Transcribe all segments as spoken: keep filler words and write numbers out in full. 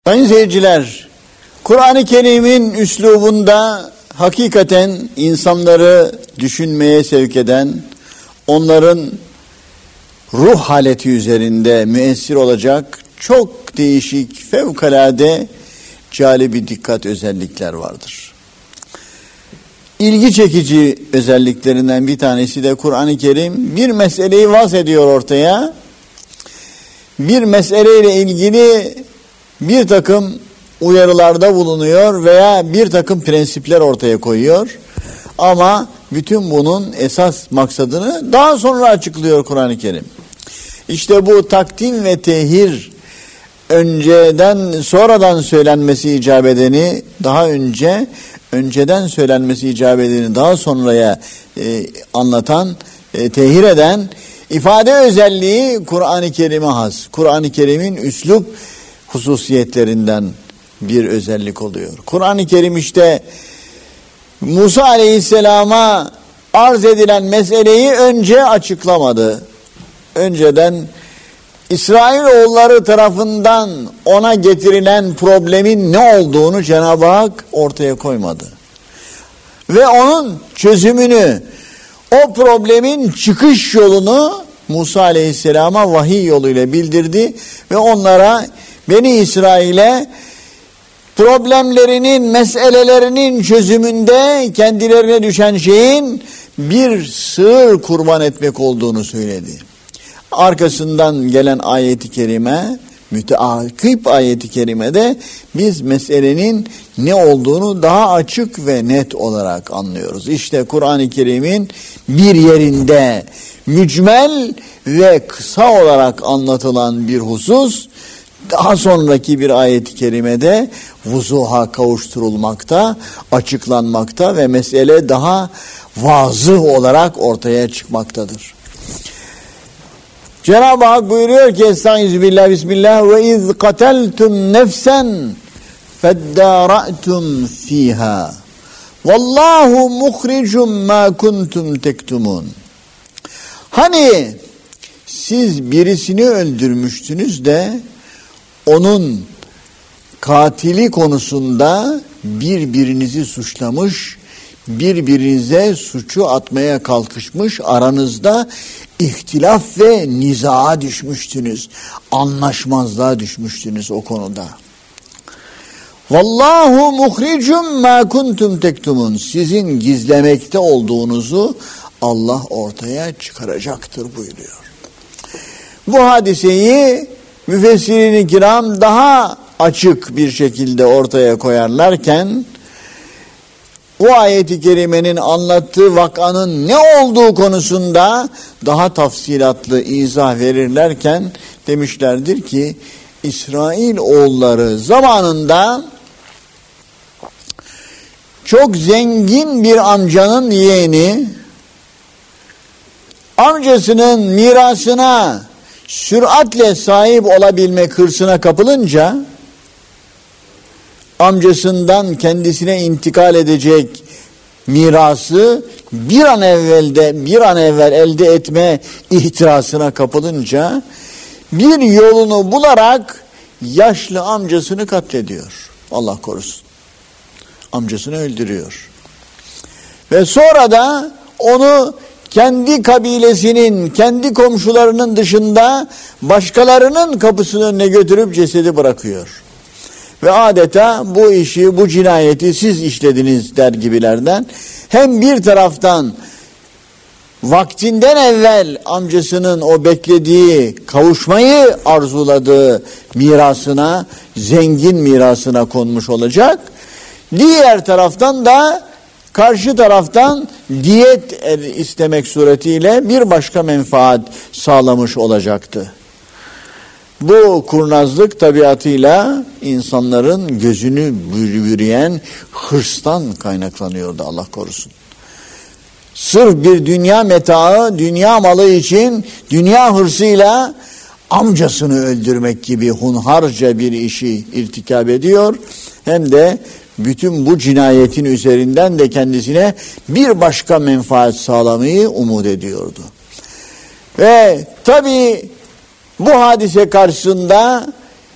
Sayın seyirciler, Kur'an-ı Kerim'in üslubunda hakikaten insanları düşünmeye sevk eden, onların ruh haleti üzerinde müessir olacak çok değişik, fevkalade calibi dikkat özellikler vardır. İlgi çekici özelliklerinden bir tanesi de Kur'an-ı Kerim bir meseleyi vaz ediyor ortaya. Bir meseleyle ilgili bir takım uyarılarda bulunuyor veya bir takım prensipler ortaya koyuyor. Ama bütün bunun esas maksadını daha sonra açıklıyor Kur'an-ı Kerim. İşte bu takdim ve tehir, önceden sonradan söylenmesi icap edeni daha önce, önceden söylenmesi icap edeni daha sonraya e, anlatan, e, tehir eden ifade özelliği Kur'an-ı Kerim'e has. Kur'an-ı Kerim'in üslup hususiyetlerinden bir özellik oluyor. Kur'an-ı Kerim işte Musa Aleyhisselam'a arz edilen meseleyi önce açıklamadı. Önceden İsrailoğulları tarafından ona getirilen problemin ne olduğunu Cenab-ı Hak ortaya koymadı. Ve onun çözümünü, o problemin çıkış yolunu Musa Aleyhisselam'a vahiy yoluyla bildirdi ve onlara, Beni İsrail'e problemlerinin, meselelerinin çözümünde kendilerine düşen şeyin bir sığır kurban etmek olduğunu söyledi. Arkasından gelen ayet-i kerime, müteakip ayet-i kerimede biz meselenin ne olduğunu daha açık ve net olarak anlıyoruz. İşte Kur'an-ı Kerim'in bir yerinde mücmel ve kısa olarak anlatılan bir husus, daha sonraki bir ayet-i kerimede vuzuha kavuşturulmakta, açıklanmakta ve mesele daha vazıh olarak ortaya çıkmaktadır. Cenab-ı Hak buyuruyor ki Estağfirullah, Bismillah, ve iz kateltum nefsen feddâra'tum fîhâ vallahu muhricum mâ kuntum tektumun. Hani siz birisini öldürmüştünüz de onun katili konusunda birbirinizi suçlamış, birbirinize suçu atmaya kalkışmış, aranızda ihtilaf ve nizaa düşmüştünüz, anlaşmazlığa düşmüştünüz o konuda. Vallahu muhricum ma kuntum tektumun. Sizin gizlemekte olduğunuzu Allah ortaya çıkaracaktır buyuruyor. Bu hadiseyi müfessirin-i kiram daha açık bir şekilde ortaya koyarlarken, o ayet-i kerimenin anlattığı vakanın ne olduğu konusunda daha tafsilatlı izah verirlerken demişlerdir ki, İsrailoğulları zamanında çok zengin bir amcanın yeğeni, amcasının mirasına süratle sahip olabilmek hırsına kapılınca, amcasından kendisine intikal edecek mirası bir an evvelde bir an evvel elde etme ihtirasına kapılınca bir yolunu bularak yaşlı amcasını katlediyor. Allah korusun. Amcasını öldürüyor. Ve sonra da onu kendi kabilesinin, kendi komşularının dışında başkalarının kapısının önüne götürüp cesedi bırakıyor. Ve adeta bu işi, bu cinayeti siz işlediniz der gibilerden. Hem bir taraftan vaktinden evvel amcasının o beklediği, kavuşmayı arzuladığı mirasına, zengin mirasına konmuş olacak. Diğer taraftan da karşı taraftan diyet istemek suretiyle bir başka menfaat sağlamış olacaktı. Bu kurnazlık tabiatıyla insanların gözünü bürüyen hırstan kaynaklanıyordu, Allah korusun. Sırf bir dünya metaı, dünya malı için dünya hırsıyla amcasını öldürmek gibi hunharca bir işi irtikab ediyor. Hem de bütün bu cinayetin üzerinden de kendisine bir başka menfaat sağlamayı umut ediyordu. Ve tabii bu hadise karşısında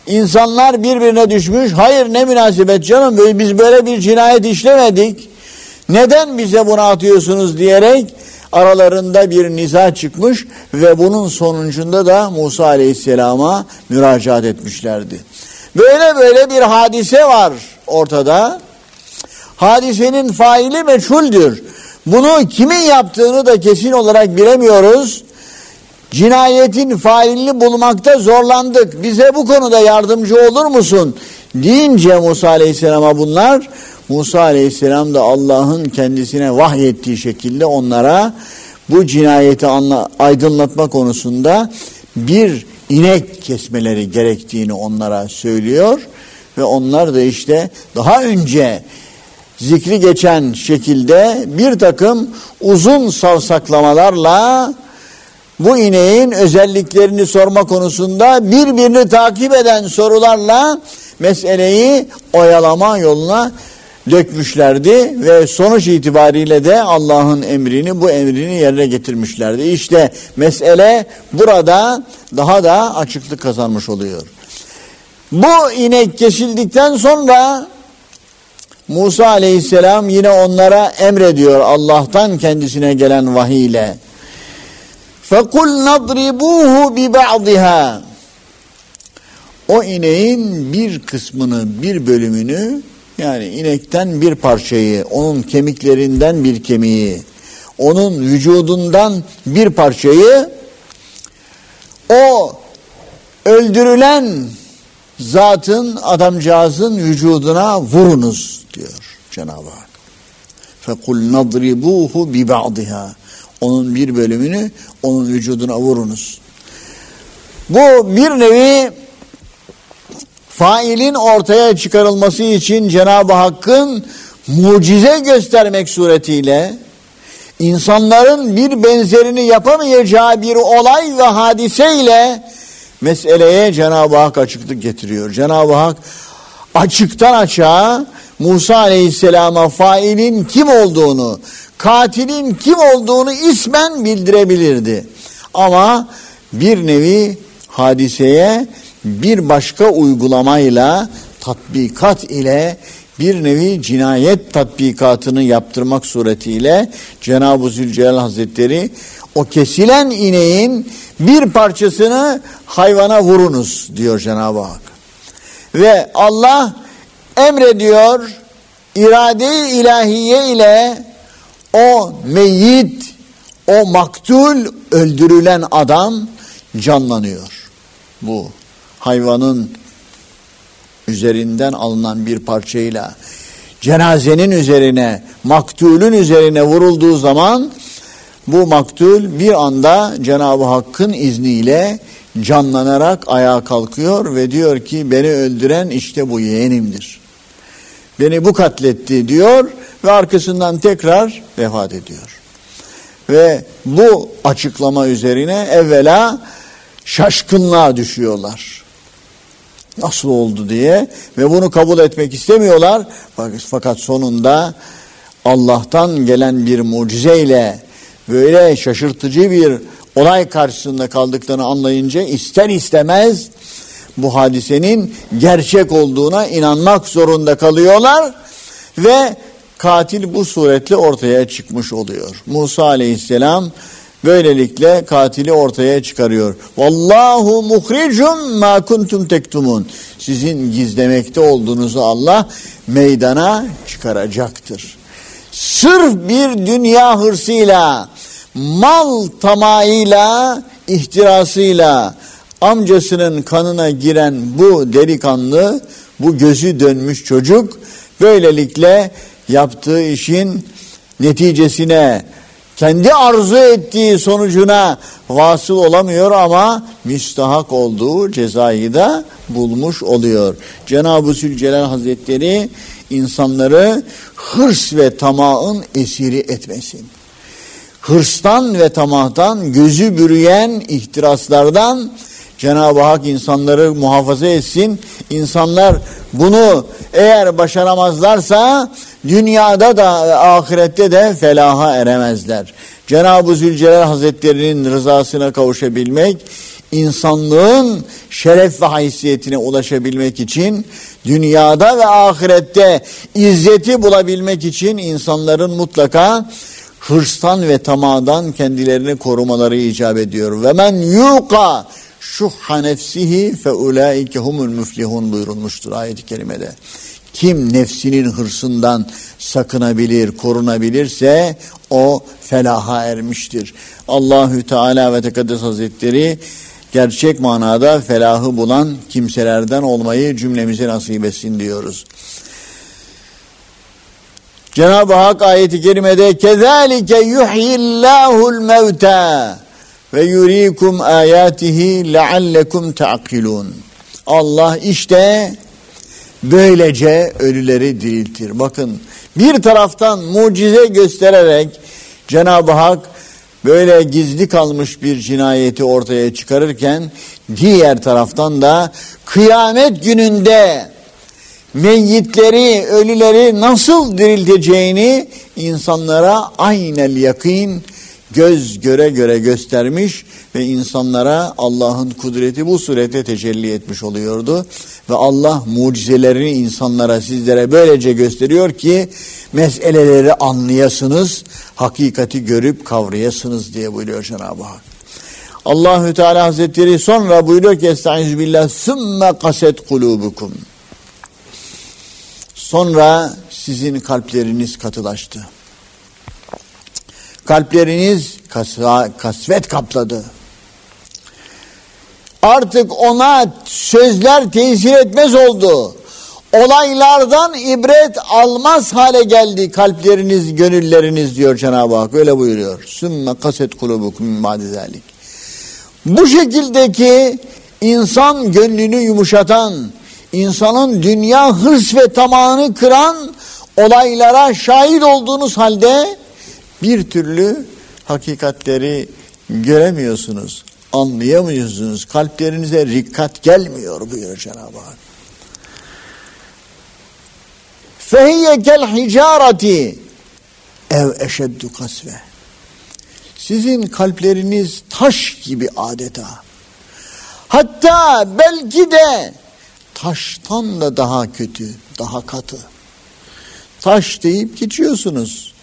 İnsanlar birbirine düşmüş. Hayır, ne münasebet canım, biz böyle bir cinayet işlemedik. Neden bize bunu atıyorsunuz diyerek aralarında bir niza çıkmış ve bunun sonucunda da Musa Aleyhisselam'a müracaat etmişlerdi. Böyle böyle bir hadise var ortada. Hadisenin faili meçhuldür. Bunu kimin yaptığını da kesin olarak bilemiyoruz. Cinayetin failini bulmakta zorlandık. Bize bu konuda yardımcı olur musun? Deyince Musa Aleyhisselam'a bunlar, Musa Aleyhisselam da Allah'ın kendisine vahyettiği şekilde onlara bu cinayeti anla, aydınlatma konusunda bir inek kesmeleri gerektiğini onlara söylüyor. Ve onlar da işte daha önce zikri geçen şekilde bir takım uzun savsaklamalarla bu ineğin özelliklerini sorma konusunda birbirini takip eden sorularla meseleyi oyalama yoluna dökmüşlerdi ve sonuç itibariyle de Allah'ın emrini, bu emrini yerine getirmişlerdi. İşte mesele burada daha da açıklık kazanmış oluyor. Bu inek kesildikten sonra Musa Aleyhisselam yine onlara emrediyor Allah'tan kendisine gelen vahiy ile. فَقُلْ نَضْرِبُوهُ بِبَعْضِهَا O ineğin bir kısmını, bir bölümünü, yani inekten bir parçayı, onun kemiklerinden bir kemiği, onun vücudundan bir parçayı o öldürülen zatın, adamcağızın vücuduna vurunuz diyor Cenab-ı Hak. فَقُلْ نَضْرِبُوهُ بِبَعْضِهَا Onun bir bölümünü onun vücuduna vurunuz. Bu bir nevi failin ortaya çıkarılması için Cenab-ı Hakk'ın mucize göstermek suretiyle insanların bir benzerini yapamayacağı bir olay ve hadiseyle meseleye Cenab-ı Hak açıklık getiriyor. Cenab-ı Hak açıktan açığa Musa Aleyhisselam'a failin kim olduğunu, katilin kim olduğunu ismen bildirebilirdi. Ama bir nevi hadiseye bir başka uygulamayla, tatbikat ile bir nevi cinayet tatbikatını yaptırmak suretiyle Cenab-ı Zülcelal Hazretleri o kesilen ineğin bir parçasını hayvana vurunuz diyor Cenab-ı Hak. Ve Allah emrediyor, irade-i ilahiye ile o meyyit, o maktul, öldürülen adam canlanıyor. Bu hayvanın üzerinden alınan bir parçayla cenazenin üzerine, maktulün üzerine vurulduğu zaman bu maktul bir anda Cenab-ı Hakk'ın izniyle canlanarak ayağa kalkıyor ve diyor ki beni öldüren işte bu yeğenimdir. Beni bu katletti diyor ve arkasından tekrar vefat ediyor. Ve bu açıklama üzerine evvela şaşkınlığa düşüyorlar. Nasıl oldu diye ve bunu kabul etmek istemiyorlar. Fakat sonunda Allah'tan gelen bir mucizeyle böyle şaşırtıcı bir olay karşısında kaldıklarını anlayınca ister istemez bu hadisenin gerçek olduğuna inanmak zorunda kalıyorlar ve katil bu suretle ortaya çıkmış oluyor. Musa Aleyhisselam böylelikle katili ortaya çıkarıyor. Vallahu muhricum ma kuntum tektumun. Sizin gizlemekte olduğunuzu Allah meydana çıkaracaktır. Sırf bir dünya hırsıyla, mal tamahıyla, ihtirasıyla amcasının kanına giren bu delikanlı, bu gözü dönmüş çocuk böylelikle yaptığı işin neticesine, kendi arzu ettiği sonucuna vasıl olamıyor ama müstahak olduğu cezayı da bulmuş oluyor. Cenab-ı Zülcelal Hazretleri insanları hırs ve tamahın esiri etmesin. Hırstan ve tamahtan, gözü bürüyen ihtiraslardan Cenab-ı Hak insanları muhafaza etsin. İnsanlar bunu eğer başaramazlarsa dünyada da ahirette de felaha eremezler. Cenab-ı Zülcelal Hazretleri'nin rızasına kavuşabilmek, insanlığın şeref ve haysiyetine ulaşabilmek için, dünyada ve ahirette izzeti bulabilmek için insanların mutlaka hırstan ve tamadan kendilerini korumaları icap ediyor. Ve men yuqa şuhha nefsihi fe ulaike humul müflihun buyurulmuştur ayet-i kerimede. Kim nefsinin hırsından sakınabilir, korunabilirse o felaha ermiştir. Allahü Teala ve Tekaddes Hazretleri gerçek manada felahı bulan kimselerden olmayı cümlemize nasip etsin diyoruz. Cenab-ı Hak ayet-i kerimede kezalike yuhyillahul mevta ve yuriikum ayatihi leallekum ta'kilun. Allah işte böylece ölüleri diriltir. Bakın, bir taraftan mucize göstererek Cenab-ı Hak böyle gizli kalmış bir cinayeti ortaya çıkarırken, diğer taraftan da kıyamet gününde meyyitleri, ölüleri nasıl dirilteceğini insanlara aynel yakin, göz göre göre göstermiş ve insanlara Allah'ın kudreti bu surette tecelli etmiş oluyordu. Ve Allah mucizelerini insanlara, sizlere böylece gösteriyor ki meseleleri anlayasınız, hakikati görüp kavrayasınız diye buyuruyor Cenab-ı Hak. Allahü Teala Hazretleri sonra buyuruyor ki estaizu billah sümme kaset kulubukum. Sonra sizin kalpleriniz katılaştı. Kalpleriniz kas- kasvet kapladı. Artık ona sözler tesir etmez oldu. Olaylardan ibret almaz hale geldi kalpleriniz, gönülleriniz diyor Cenab-ı Hak. Öyle buyuruyor. Sümme kaset kulubukum min ba'di zalik. Bu şekildeki insan gönlünü yumuşatan, insanın dünya hırs ve tamahını kıran olaylara şahit olduğunuz halde bir türlü hakikatleri göremiyorsunuz, anlayamıyorsunuz. Kalplerinize rikkat gelmiyor buyuruyor Cenab-ı Hak. Fehiyye kel hicareti ev eşeddu kasve. Sizin kalpleriniz taş gibi adeta. Hatta belki de taştan da daha kötü, daha katı. Taş deyip geçiyorsunuz.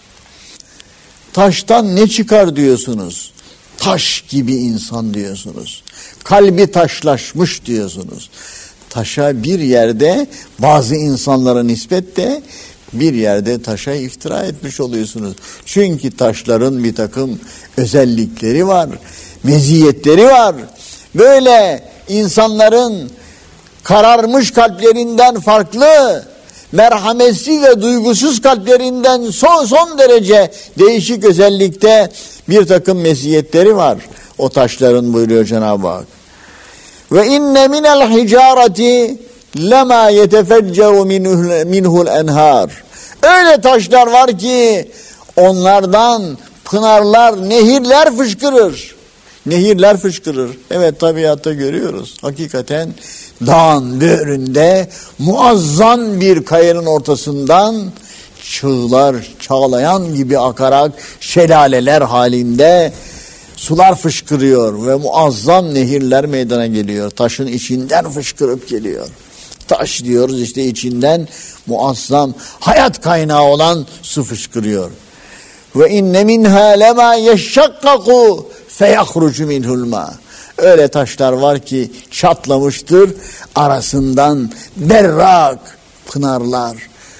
Taştan ne çıkar diyorsunuz? Taş gibi insan diyorsunuz. Kalbi taşlaşmış diyorsunuz. Taşa bir yerde bazı insanlara nispetle bir yerde taşa iftira etmiş oluyorsunuz. Çünkü taşların bir takım özellikleri var, meziyetleri var. Böyle insanların kararmış kalplerinden farklı, merhametsiz ve duygusuz kalplerinden son son derece değişik özellikte bir takım meziyetleri var. O taşların buyuruyor Cenab-ı Hak. Ve inne minel hicareti lema yetefecceru minhul enhar. Öyle taşlar var ki onlardan pınarlar, nehirler fışkırır. Nehirler fışkırır. Evet, tabiatta görüyoruz. Hakikaten dağın böğründe muazzam bir kayanın ortasından çığlar çağlayan gibi akarak şelaleler halinde sular fışkırıyor ve muazzam nehirler meydana geliyor. Taşın içinden fışkırıp geliyor. Taş diyoruz işte, içinden muazzam hayat kaynağı olan su fışkırıyor. Ve inne minha lema yeşşakkaku feyahrucu minhul ma. Öyle taşlar var ki çatlamıştır, arasından berrak pınarlar,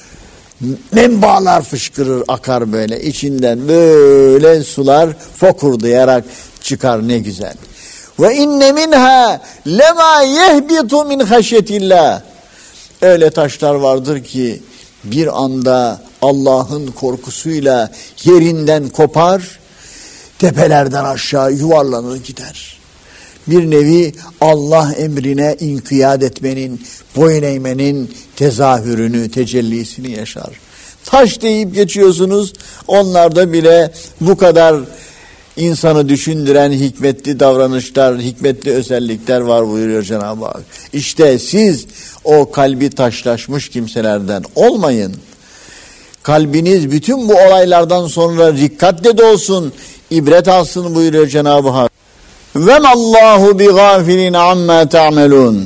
menbalar fışkırır, akar böyle. İçinden böyle sular fokurdayarak çıkar, ne güzel. Ve inne minha lema yehbitu min haşyetillah. Öyle taşlar vardır ki bir anda Allah'ın korkusuyla yerinden kopar, tepelerden aşağı yuvarlanır gider. Bir nevi Allah emrine inkiyat etmenin, boyun eğmenin tezahürünü, tecellisini yaşar. Taş deyip geçiyorsunuz, onlarda bile bu kadar insanı düşündüren hikmetli davranışlar, hikmetli özellikler var buyuruyor Cenab-ı Hak. İşte siz o kalbi taşlaşmış kimselerden olmayın. Kalbiniz bütün bu olaylardan sonra dikkatle dolsun, ibret alsın buyuruyor Cenab-ı Hak. Ve mallahu bi gafilin amma ta'melun.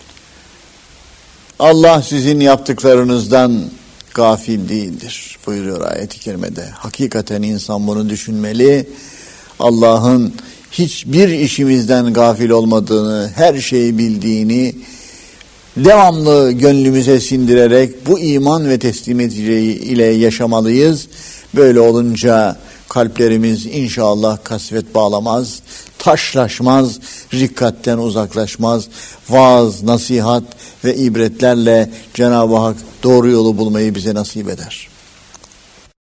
Allah sizin yaptıklarınızdan gafil değildir buyuruyor ayet-i kerimede. Hakikaten insan bunu düşünmeli. Allah'ın hiçbir işimizden gafil olmadığını, her şeyi bildiğini devamlı gönlümüze sindirerek bu iman ve teslimiyet ile yaşamalıyız. Böyle olunca kalplerimiz inşallah kasvet bağlamaz, taşlaşmaz, rikkatten uzaklaşmaz. Vaaz, nasihat ve ibretlerle Cenab-ı Hak doğru yolu bulmayı bize nasip eder.